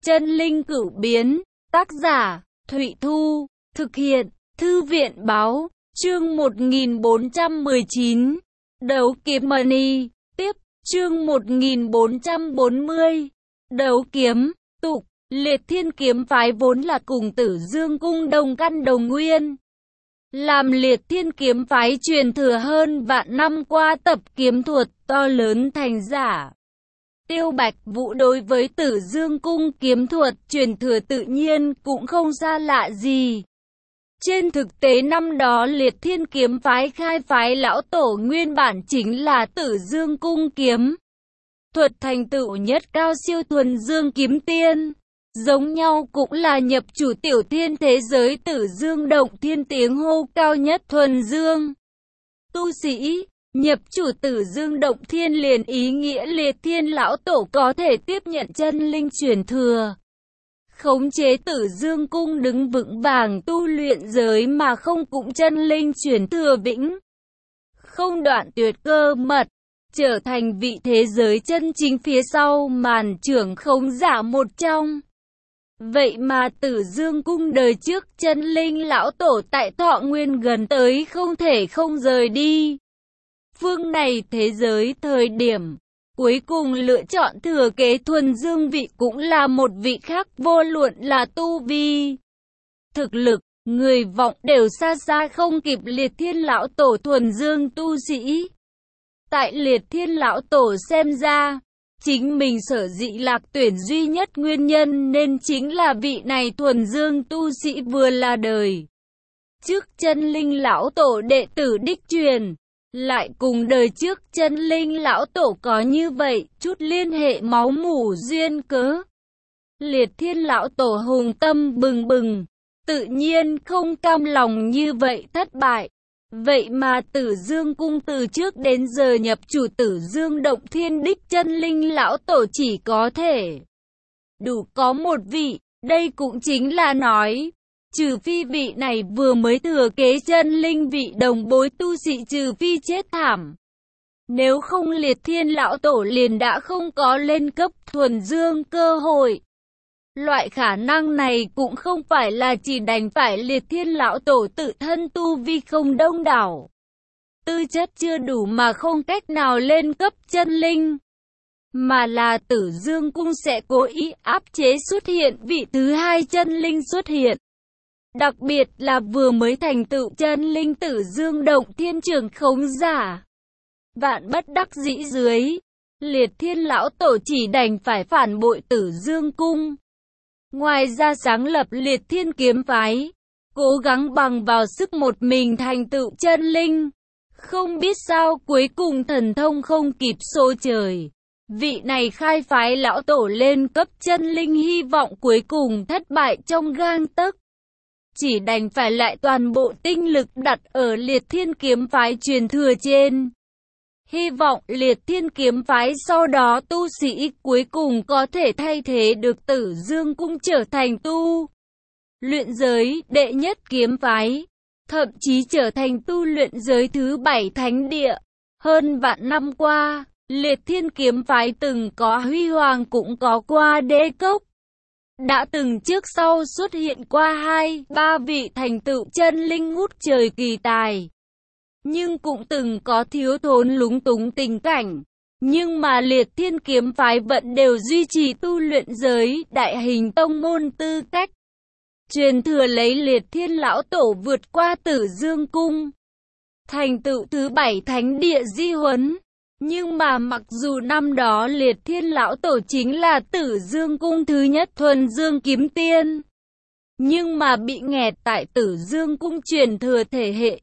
Chân linh cửu biến, tác giả, Thụy Thu, thực hiện, Thư viện Báo, chương 1419, Đấu kiếm money, tiếp, chương 1440, Đấu kiếm, tục, Liệt Thiên kiếm phái vốn là cùng Tử Dương cung đồng căn đồng nguyên. Làm Liệt Thiên kiếm phái truyền thừa hơn vạn năm qua tập kiếm thuật to lớn thành giả. Tiêu Bạch Vũ đối với Tử Dương cung kiếm thuật truyền thừa tự nhiên cũng không xa lạ gì. Trên thực tế năm đó Liệt Thiên kiếm phái khai phái lão tổ nguyên bản chính là Tử Dương cung kiếm thuật thành tựu nhất cao siêu thuần dương kiếm tiên. Giống nhau cũng là nhập chủ tiểu thiên thế giới Tử Dương động thiên tiếng hô cao nhất thuần dương. Tu sĩ, nhập chủ Tử Dương động thiên liền ý nghĩa Liệt Thiên lão tổ có thể tiếp nhận chân linh truyền thừa. Khống chế Tử Dương cung đứng vững vàng tu luyện giới mà không cũng chân linh truyền thừa vĩnh. Không đoạn tuyệt cơ mật, trở thành vị thế giới chân chính phía sau màn trưởng khống giả một trong. Vậy mà Tử Dương cung đời trước chân linh lão tổ tại thọ nguyên gần tới không thể không rời đi. Phương này thế giới thời điểm cuối cùng lựa chọn thừa kế thuần dương vị cũng là một vị khác, vô luận là tu vi, thực lực, người vọng đều xa xa không kịp Liệt Thiên lão tổ thuần dương tu sĩ. Tại Liệt Thiên lão tổ xem ra, chính mình sở dĩ lạc tuyển duy nhất nguyên nhân nên chính là vị này thuần dương tu sĩ vừa là đời trước chân linh lão tổ đệ tử đích truyền, lại cùng đời trước chân linh lão tổ có như vậy chút liên hệ máu mủ duyên cớ. Liệt Thiên lão tổ hùng tâm bừng bừng, tự nhiên không cam lòng như vậy thất bại. Vậy mà Tử Dương cung từ trước đến giờ nhập chủ Tử Dương động thiên đích chân linh lão tổ chỉ có thể đủ có một vị, đây cũng chính là nói, trừ phi vị này vừa mới thừa kế chân linh vị đồng bối tu sĩ, trừ phi chết thảm. Nếu không Liệt Thiên lão tổ liền đã không có lên cấp thuần dương cơ hội. Loại khả năng này cũng không phải là chỉ đành phải Liệt Thiên lão tổ tự thân tu vi không đông đảo, tư chất chưa đủ mà không cách nào lên cấp chân linh, mà là Tử Dương cung sẽ cố ý áp chế xuất hiện vị thứ hai chân linh xuất hiện. Đặc biệt là vừa mới thành tựu chân linh Tử Dương động thiên trưởng khống giả. Vạn bất đắc dĩ dưới, Liệt Thiên lão tổ chỉ đành phải phản bội Tử Dương cung. Ngoài ra sáng lập Liệt Thiên kiếm phái, cố gắng bằng vào sức một mình thành tựu chân linh. Không biết sao cuối cùng thần thông không kịp số trời. Vị này khai phái lão tổ lên cấp chân linh hy vọng cuối cùng thất bại trong gang tấc. Chỉ đành phải lại toàn bộ tinh lực đặt ở Liệt Thiên kiếm phái truyền thừa trên. Hy vọng Liệt Thiên kiếm phái sau đó tu sĩ cuối cùng có thể thay thế được Tử Dương cung trở thành tu luyện giới đệ nhất kiếm phái, thậm chí trở thành tu luyện giới thứ 7 thánh địa. Hơn vạn năm qua, Liệt Thiên kiếm phái từng có huy hoàng cũng có qua đế cốc. Đã từng trước sau xuất hiện qua 2-3 vị thành tựu chân linh ngút trời kỳ tài. Nhưng cũng từng có thiếu thốn lúng túng tình cảnh. Nhưng mà Liệt Thiên kiếm phái vẫn đều duy trì tu luyện giới đại hình tông môn tư cách. Truyền thừa lấy Liệt Thiên lão tổ vượt qua Tử Dương cung, thành tựu thứ 7 thánh địa di huấn. Nhưng mà mặc dù năm đó Liệt Thiên lão tổ chính là Tử Dương cung thứ nhất thuần dương kiếm tiên, nhưng mà bị nghẹt tại Tử Dương cung truyền thừa thể hệ.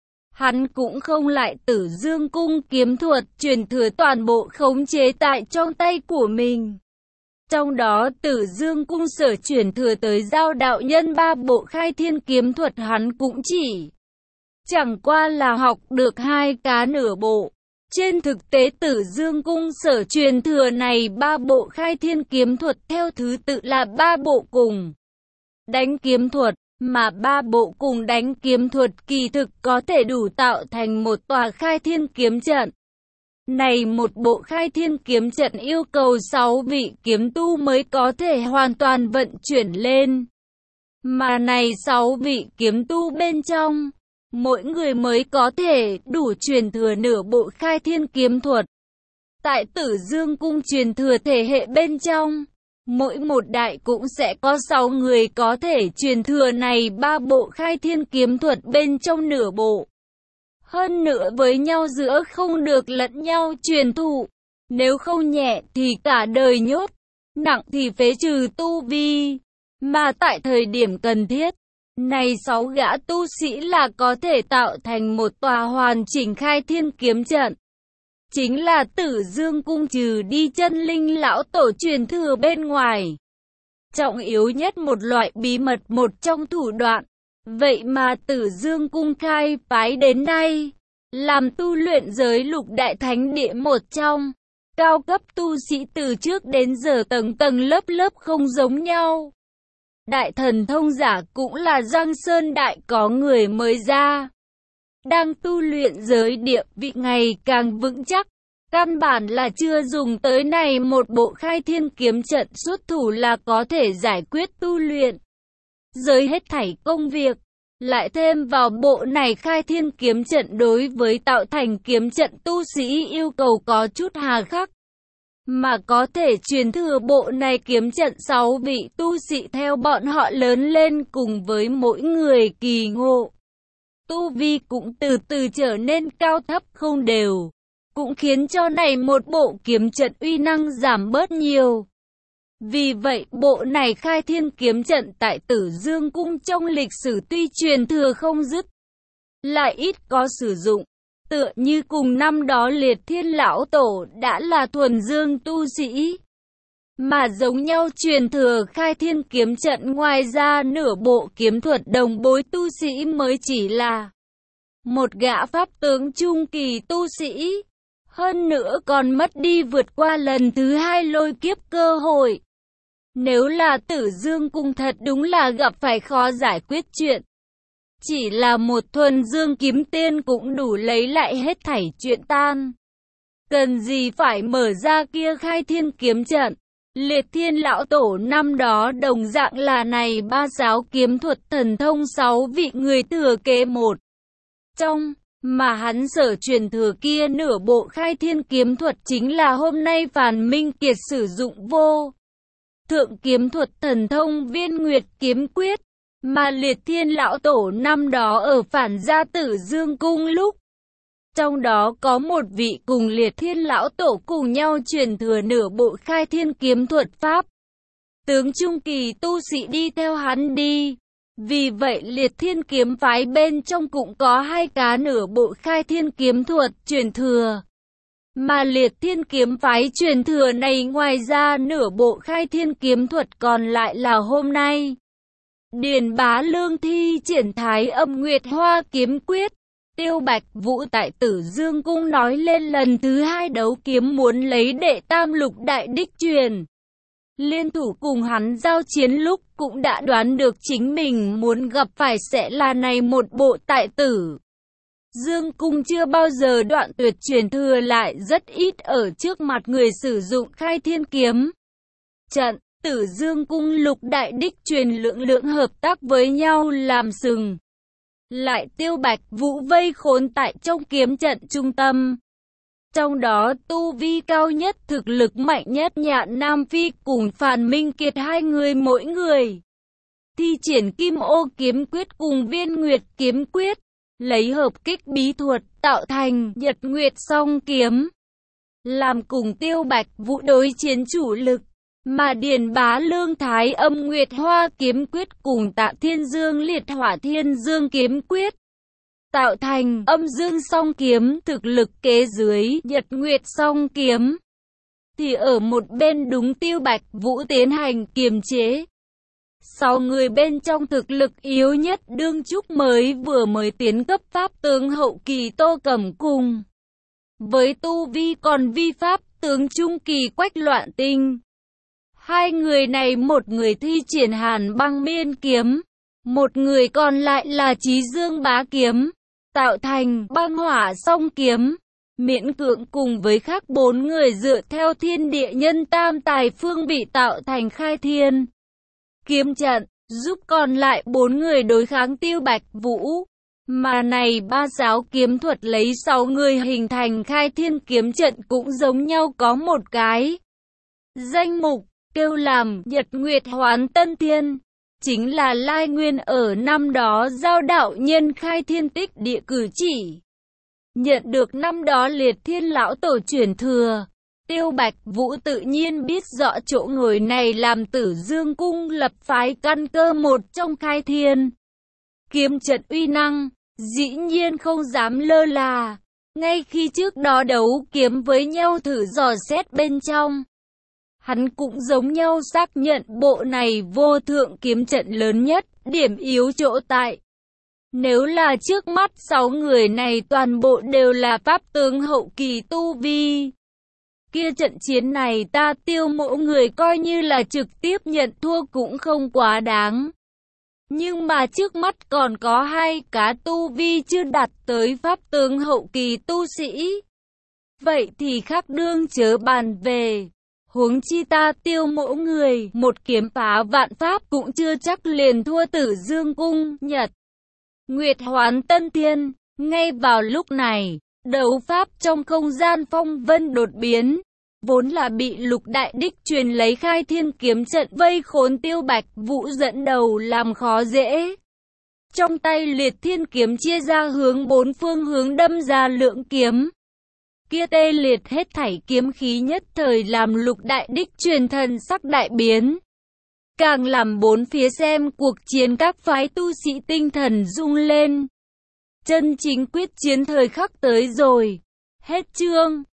Hắn cũng không lại Tử Dương cung kiếm thuật truyền thừa toàn bộ khống chế tại trong tay của mình. Trong đó Tử Dương cung sở truyền thừa tới Giao đạo nhân 3 bộ khai thiên kiếm thuật hắn cũng chỉ chẳng qua là học được 2 cá nửa bộ. Trên thực tế Tử Dương cung sở truyền thừa này 3 bộ khai thiên kiếm thuật theo thứ tự là 3 bộ cùng đánh kiếm thuật, mà 3 bộ cùng đánh kiếm thuật kỳ thực có thể đủ tạo thành một tòa khai thiên kiếm trận. Này một bộ khai thiên kiếm trận yêu cầu 6 vị kiếm tu mới có thể hoàn toàn vận chuyển lên. Mà này 6 vị kiếm tu bên trong, mỗi người mới có thể đủ truyền thừa nửa bộ khai thiên kiếm thuật. Tại Tử Dương Cung truyền thừa thể hệ bên trong, mỗi một đại cũng sẽ có 6 người có thể truyền thừa này 3 bộ khai thiên kiếm thuật bên trong nửa bộ. Hơn nữa với nhau giữa không được lẫn nhau truyền thụ, nếu không nhẹ thì cả đời nhốt, nặng thì phế trừ tu vi. Mà tại thời điểm cần thiết, này 6 gã tu sĩ là có thể tạo thành một tòa hoàn chỉnh khai thiên kiếm trận. Chính là Tử Dương Cung trừ đi chân linh lão tổ truyền thừa bên ngoài. Trọng yếu nhất một loại bí mật một trong thủ đoạn. Vậy mà Tử Dương Cung khai phái đến nay, làm tu luyện giới lục đại thánh địa một trong. Cao cấp tu sĩ từ trước đến giờ tầng tầng lớp lớp không giống nhau. Đại thần thông giả cũng là Giang Sơn Đại có người mới ra. Đang tu luyện giới địa vị ngày càng vững chắc. Căn bản là chưa dùng tới này một bộ khai thiên kiếm trận xuất thủ là có thể giải quyết tu luyện giới hết thảy công việc. Lại thêm vào bộ này khai thiên kiếm trận đối với tạo thành kiếm trận tu sĩ yêu cầu có chút hà khắc. Mà có thể truyền thừa bộ này kiếm trận 6 vị tu sĩ theo bọn họ lớn lên cùng với mỗi người kỳ ngộ. Tu vi cũng từ từ trở nên cao thấp không đều. Cũng khiến cho này một bộ kiếm trận uy năng giảm bớt nhiều. Vì vậy bộ này khai thiên kiếm trận tại Tử Dương Cung trong lịch sử tuy truyền thừa không dứt, lại ít có sử dụng. Tựa như cùng năm đó Liệt Thiên Lão Tổ đã là thuần dương tu sĩ. Mà giống nhau truyền thừa khai thiên kiếm trận ngoài ra nửa bộ kiếm thuật đồng bối tu sĩ mới chỉ là một gã pháp tướng trung kỳ tu sĩ. Hơn nữa còn mất đi vượt qua lần thứ 2 lôi kiếp cơ hội. Nếu là Tử Dương Cung thật đúng là gặp phải khó giải quyết chuyện. Chỉ là một thuần dương kiếm tiên cũng đủ lấy lại hết thảy chuyện tan. Cần gì phải mở ra kia khai thiên kiếm trận. Liệt Thiên Lão Tổ năm đó đồng dạng là này 3 giáo kiếm thuật thần thông 6 vị người thừa kế một trong. Mà hắn sở truyền thừa kia nửa bộ khai thiên kiếm thuật chính là hôm nay Phàn Minh Kiệt sử dụng vô thượng kiếm thuật thần thông Viên Nguyệt Kiếm Quyết. Mà Liệt Thiên Lão Tổ năm đó ở Phản Gia Tử Dương Cung lúc. Trong đó có một vị cùng Liệt Thiên Lão Tổ cùng nhau truyền thừa nửa bộ khai thiên kiếm thuật pháp. Tướng trung kỳ tu sĩ đi theo hắn đi. Vì vậy Liệt Thiên kiếm phái bên trong cũng có 2 cá nửa bộ khai thiên kiếm thuật truyền thừa. Mà Liệt Thiên kiếm phái truyền thừa này ngoài ra nửa bộ khai thiên kiếm thuật còn lại là hôm nay. Điền Bá Lương thi triển Thái Âm Nguyệt Hoa kiếm quyết. Tiêu Bạch Vũ tại Tử Dương Cung nói lên lần thứ 2 đấu kiếm muốn lấy đệ tam lục đại đích truyền. Liên thủ cùng hắn giao chiến lúc cũng đã đoán được chính mình muốn gặp phải sẽ là này một bộ tại Tử Dương Cung chưa bao giờ đoạn tuyệt truyền thừa lại rất ít ở trước mặt người sử dụng khai thiên kiếm trận. Tử Dương Cung lục đại đích truyền lượng hợp tác với nhau làm sừng. Lại Tiêu Bạch Vũ vây khốn tại trong kiếm trận trung tâm. Trong đó tu vi cao nhất thực lực mạnh nhất Nhạn Nam Phi cùng Phàn Minh Kiệt 2 người mỗi người. Thi triển Kim Ô kiếm quyết cùng Viên Nguyệt kiếm quyết. Lấy hợp kích bí thuật tạo thành Nhật Nguyệt song kiếm. Làm cùng Tiêu Bạch Vũ đối chiến chủ lực. Mà Điền Bá Lương Thái Âm Nguyệt Hoa kiếm quyết cùng Tạ Thiên Dương Liệt Hỏa Thiên Dương kiếm quyết. Tạo thành Âm Dương song kiếm thực lực kế dưới Nhật Nguyệt song kiếm. Thì ở một bên đúng Tiêu Bạch Vũ tiến hành kiềm chế. 6 người bên trong thực lực yếu nhất đương trúc vừa mới tiến cấp pháp tướng hậu kỳ Tô Cẩm cùng. Với tu vi còn vi pháp tướng trung kỳ Quách Loạn Tinh. 2 người này một người thi triển Hàn Băng Miên kiếm. Một người còn lại là Chí Dương Bá kiếm. Tạo thành Băng Hỏa song kiếm. miễn cưỡng cùng với khác 4 người dựa theo thiên địa nhân tam tài phương vị tạo thành khai thiên kiếm trận, giúp còn lại 4 người đối kháng Tiêu Bạch Vũ. Mà này ba giáo kiếm thuật lấy 6 người hình thành khai thiên kiếm trận cũng giống nhau có một cái danh mục, kêu làm Nhật Nguyệt Hoán Tân Thiên. Chính là Lai Nguyên ở năm đó giao đạo nhân khai thiên tích địa cử chỉ. Nhận được năm đó Liệt Thiên Lão Tổ truyền thừa. Tiêu Bạch Vũ tự nhiên biết rõ chỗ ngồi này làm Tử Dương Cung lập phái căn cơ một trong khai thiên kiếm trận uy năng, dĩ nhiên không dám lơ là. Ngay khi trước đó đấu kiếm với nhau thử dò xét bên trong, hắn cũng giống nhau xác nhận bộ này vô thượng kiếm trận lớn nhất, điểm yếu chỗ tại. Nếu là trước mắt 6 người này toàn bộ đều là pháp tướng hậu kỳ tu vi, kia trận chiến này ta Tiêu Mỗ người coi như là trực tiếp nhận thua cũng không quá đáng. Nhưng mà trước mắt còn có 2 cá tu vi chưa đạt tới pháp tướng hậu kỳ tu sĩ. Vậy thì khác đương chớ bàn về. Huống chi ta Tiêu Mỗ người, một kiếm phá vạn pháp cũng chưa chắc liền thua Tử Dương Cung, Nhật Nguyệt Hoán Tân Thiên. Ngay vào lúc này, đấu pháp trong không gian phong vân đột biến. Vốn là bị Lục Đại Đích truyền lấy khai thiên kiếm trận vây khốn Tiêu Bạch Vũ dẫn đầu làm khó dễ. Trong tay Liệt Thiên kiếm chia ra hướng 4 phương hướng đâm ra lượng kiếm. Kia tê liệt hết thảy kiếm khí nhất thời làm Lục Đại Đích truyền thần sắc đại biến. Càng làm 4 phía xem cuộc chiến các phái tu sĩ tinh thần rung lên. Chân chính quyết chiến thời khắc tới rồi. Hết chương.